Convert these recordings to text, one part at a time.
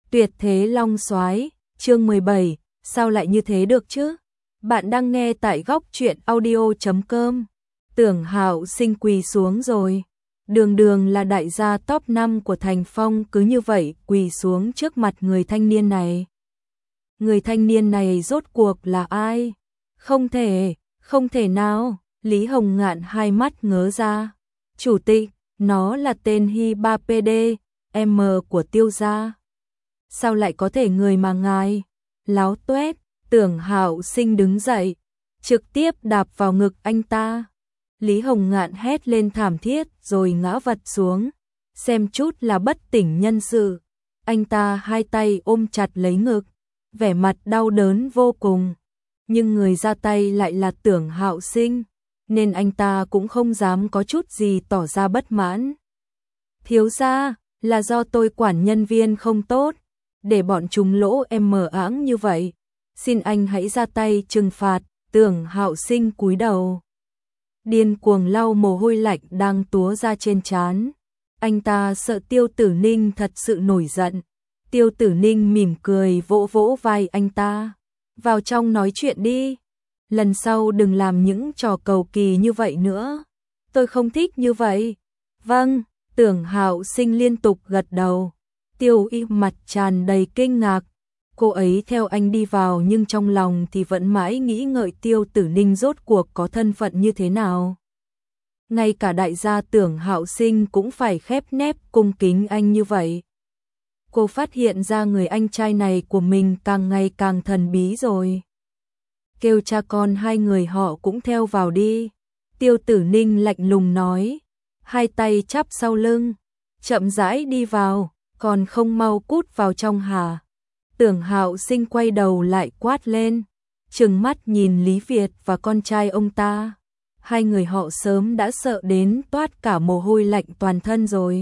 Tuyệt thế long soái, chương 17, sao lại như thế được chứ? Bạn đang nghe tại góc truyện audio.com. Tưởng Hạo Sinh quỳ xuống rồi. Đường đường là đại gia top 5 của Thành Phong cứ như vậy quỳ xuống trước mặt người thanh niên này. Người thanh niên này rốt cuộc là ai? Không thể nào. Lý Hồng Ngạn hai mắt ngớ ra. Chủ tịch, nó là tên Hy 3PD, M của Tiêu gia. Sao lại có thể người mà ngài? Láo tuét, Tưởng Hạo Sinh đứng dậy, trực tiếp đạp vào ngực anh ta. Lý Hồng Ngạn hét lên thảm thiết rồi ngã vật xuống, xem chút là bất tỉnh nhân sự. Anh ta hai tay ôm chặt lấy ngực, vẻ mặt đau đớn vô cùng. Nhưng người ra tay lại là Tưởng Hạo Sinh, nên anh ta cũng không dám có chút gì tỏ ra bất mãn. Thiếu gia, là do tôi quản nhân viên không tốt, để bọn chúng lỗ em mờ áng như vậy. Xin anh hãy ra tay trừng phạt. Tưởng Hạo Sinh cúi đầu, điên cuồng lau mồ hôi lạnh đang túa ra trên trán. Anh ta sợ Tiêu Tử Ninh thật sự nổi giận. Tiêu Tử Ninh mỉm cười vỗ vỗ vai anh ta. Vào trong nói chuyện đi. Lần sau đừng làm những trò cầu kỳ như vậy nữa. Tôi không thích như vậy. Vâng, Tưởng Hạo Sinh liên tục gật đầu. Tiêu Y mặt tràn đầy kinh ngạc. Cô ấy theo anh đi vào nhưng trong lòng thì vẫn mãi nghĩ ngợi Tiêu Tử Ninh rốt cuộc có thân phận như thế nào. Ngay cả đại gia Tưởng Hạo Sinh cũng phải khép nép cung kính anh như vậy. Cô phát hiện ra người anh trai này của mình càng ngày càng thần bí rồi. Kêu cha con hai người họ cũng theo vào đi. Tiêu Tử Ninh lạnh lùng nói, hai tay chắp sau lưng, chậm rãi đi vào, còn không mau cút vào trong hả? Tưởng Hạo Sinh quay đầu lại quát lên, trừng mắt nhìn Lý Việt và con trai ông ta. Hai người họ sớm đã sợ đến toát cả mồ hôi lạnh toàn thân rồi.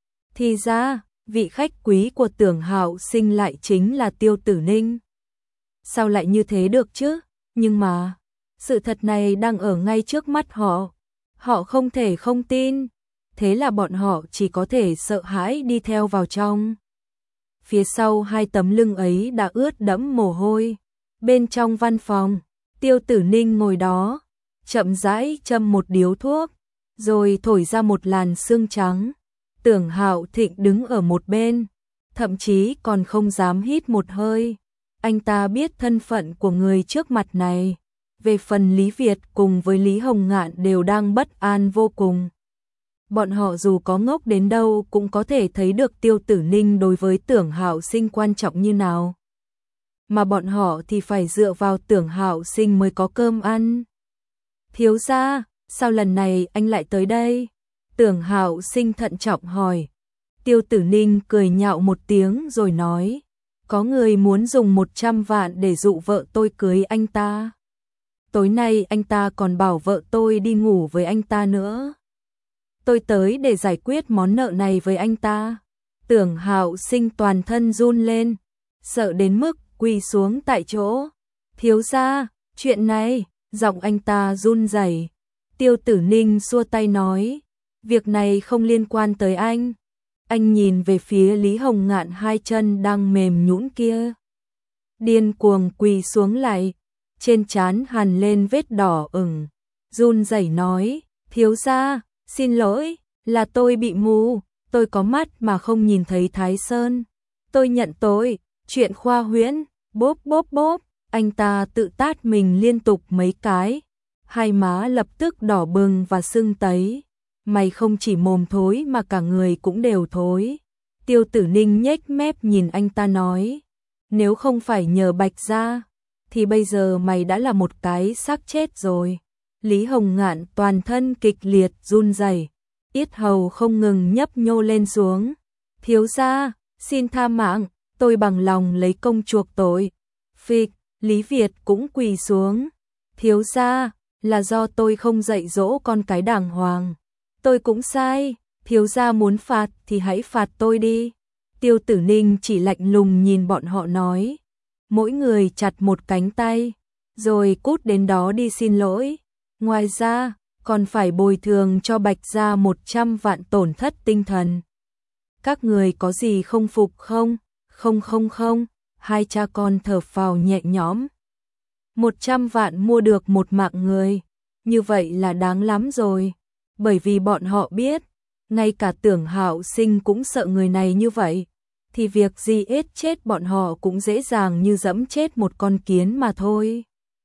Thì ra, vị khách quý của Tưởng Hạo Sinh lại chính là Tiêu Tử Ninh. Sao lại như thế được chứ? Nhưng mà, sự thật này đang ở ngay trước mắt họ. Họ không thể không tin. Thế là bọn họ chỉ có thể sợ hãi đi theo vào trong. Phía sau hai tấm lưng ấy đã ướt đẫm mồ hôi. Bên trong văn phòng, Tiêu Tử Ninh ngồi đó, chậm rãi châm một điếu thuốc, rồi thổi ra một làn sương trắng. Tưởng Hạo Thịnh đứng ở một bên, thậm chí còn không dám hít một hơi. Anh ta biết thân phận của người trước mặt này. Về phần Lý Việt cùng với Lý Hồng Ngạn đều đang bất an vô cùng. Bọn họ dù có ngốc đến đâu cũng có thể thấy được Tiêu Tử Ninh đối với Tưởng Hạo Sinh quan trọng như nào. Mà bọn họ thì phải dựa vào Tưởng Hạo Sinh mới có cơm ăn. Thiếu gia, sao lần này anh lại tới đây? Tưởng Hạo Sinh thận trọng hỏi. Tiêu Tử Ninh cười nhạo một tiếng rồi nói, có người muốn dùng 100 vạn để dụ vợ tôi cưới anh ta. Tối nay anh ta còn bảo vợ tôi đi ngủ với anh ta nữa. Tôi tới để giải quyết món nợ này với anh ta. Tưởng Hạo Sinh toàn thân run lên, sợ đến mức quỳ xuống tại chỗ. Thiếu gia, chuyện này, giọng anh ta run rẩy. Tiêu Tử Ninh xua tay nói, việc này không liên quan tới anh. Anh nhìn về phía Lý Hồng Ngạn hai chân đang mềm nhũn kia. Điên cuồng quỳ xuống lại, trên trán hằn lên vết đỏ ửng, run rẩy nói, thiếu gia, xin lỗi, là tôi bị mù, tôi có mắt mà không nhìn thấy Thái Sơn. Tôi nhận tội, chuyện khoa huyễn, bốp bốp bốp, anh ta tự tát mình liên tục mấy cái, hai má lập tức đỏ bừng và sưng tấy. Mày không chỉ mồm thối mà cả người cũng đều thối. Tiêu Tử Ninh nhếch mép nhìn anh ta nói, nếu không phải nhờ Bạch gia, thì bây giờ mày đã là một cái xác chết rồi. Lý Hồng Ngạn toàn thân kịch liệt run rẩy, yết hầu không ngừng nhấp nhô lên xuống. Thiếu gia, xin tha mạng, tôi bằng lòng lấy công chuộc tội. Phịch, Lý Việt cũng quỳ xuống. Thiếu gia, là do tôi không dạy dỗ con cái đàng hoàng. Tôi cũng sai, thiếu gia muốn phạt thì hãy phạt tôi đi. Tiêu Tử Ninh chỉ lạnh lùng nhìn bọn họ nói, mỗi người chặt một cánh tay, rồi cút đến đó đi xin lỗi. Ngoài ra, còn phải bồi thường cho Bạch gia 100 vạn tổn thất tinh thần. Các người có gì không phục không? Không không không, hai cha con thở phào nhẹ nhõm. 100 vạn mua được một mạng người, như vậy là đáng lắm rồi. Bởi vì bọn họ biết, ngay cả Tưởng Hạo Sinh cũng sợ người này như vậy, thì việc gì chết bọn họ cũng dễ dàng như dẫm chết một con kiến mà thôi.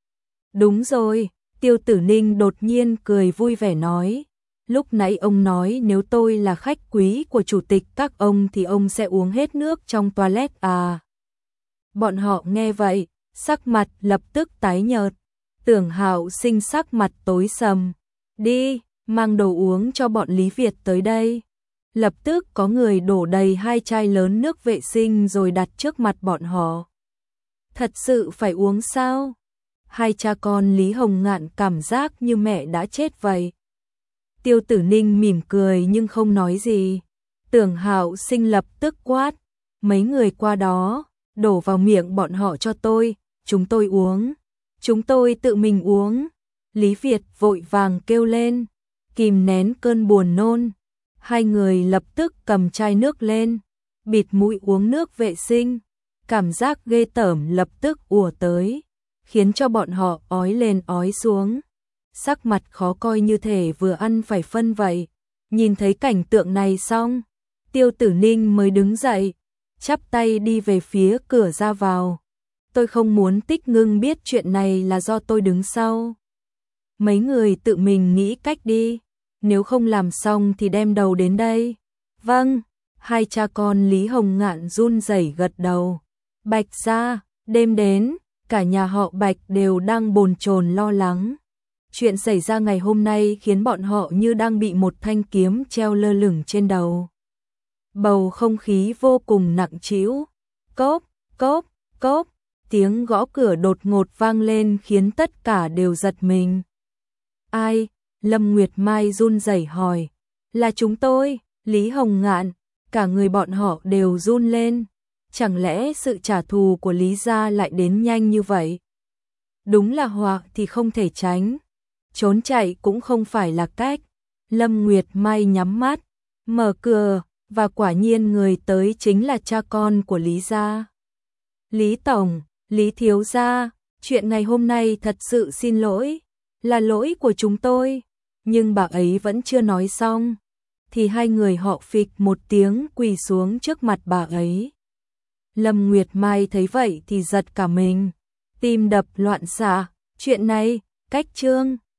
Đúng rồi, Tiêu Tử Ninh đột nhiên cười vui vẻ nói. Lúc nãy ông nói nếu tôi là khách quý của chủ tịch các ông thì ông sẽ uống hết nước trong toilet à. Bọn họ nghe vậy, sắc mặt lập tức tái nhợt. Tưởng Hạo Sinh sắc mặt tối sầm. Đi, mang đồ uống cho bọn Lý Việt tới đây. Lập tức có người đổ đầy 2 chai lớn nước vệ sinh rồi đặt trước mặt bọn họ. Thật sự phải uống sao? Hai cha con Lý Hồng Ngạn cảm giác như mẹ đã chết vậy. Tiêu Tử Ninh mỉm cười nhưng không nói gì. Tưởng Hạo Sinh lập tức quát. Mấy người qua đó, đổ vào miệng bọn họ cho tôi, chúng tôi uống. Chúng tôi tự mình uống. Lý Việt vội vàng kêu lên, kìm nén cơn buồn nôn. Hai người lập tức cầm chai nước lên, bịt mũi uống nước vệ sinh. Cảm giác ghê tởm lập tức ùa tới, khiến cho bọn họ ói lên ói xuống. Sắc mặt khó coi như thể vừa ăn phải phân vậy. Nhìn thấy cảnh tượng này xong, Tiêu Tử Ninh mới đứng dậy, chắp tay đi về phía cửa ra vào. Tôi không muốn Tích Ngưng biết chuyện này là do tôi đứng sau. Mấy người tự mình nghĩ cách đi, nếu không làm xong thì đem đầu đến đây. Vâng, hai cha con Lý Hồng Ngạn run rẩy gật đầu. Bạch gia, đêm đến, cả nhà họ Bạch đều đang bồn chồn lo lắng. Chuyện xảy ra ngày hôm nay khiến bọn họ như đang bị một thanh kiếm treo lơ lửng trên đầu. Bầu không khí vô cùng nặng trĩu. Cốp, cốp, cốp, tiếng gõ cửa đột ngột vang lên khiến tất cả đều giật mình. Ai? Lâm Nguyệt Mai run rẩy hỏi. Là chúng tôi, Lý Hồng Ngạn. Cả người bọn họ đều run lên. Chẳng lẽ sự trả thù của Lý gia lại đến nhanh như vậy? Đúng là họa thì không thể tránh. Trốn chạy cũng không phải là cách. Lâm Nguyệt Mai nhắm mắt, mở cửa, và quả nhiên người tới chính là cha con của Lý gia. Lý Tổng, Lý Thiếu gia, chuyện ngày hôm nay thật sự xin lỗi, là lỗi của chúng tôi. Nhưng bà ấy vẫn chưa nói xong, thì hai người họ phịch một tiếng quỳ xuống trước mặt bà ấy. Lâm Nguyệt Mai thấy vậy thì giật cả mình, tim đập loạn xạ. Chuyện này, cách chương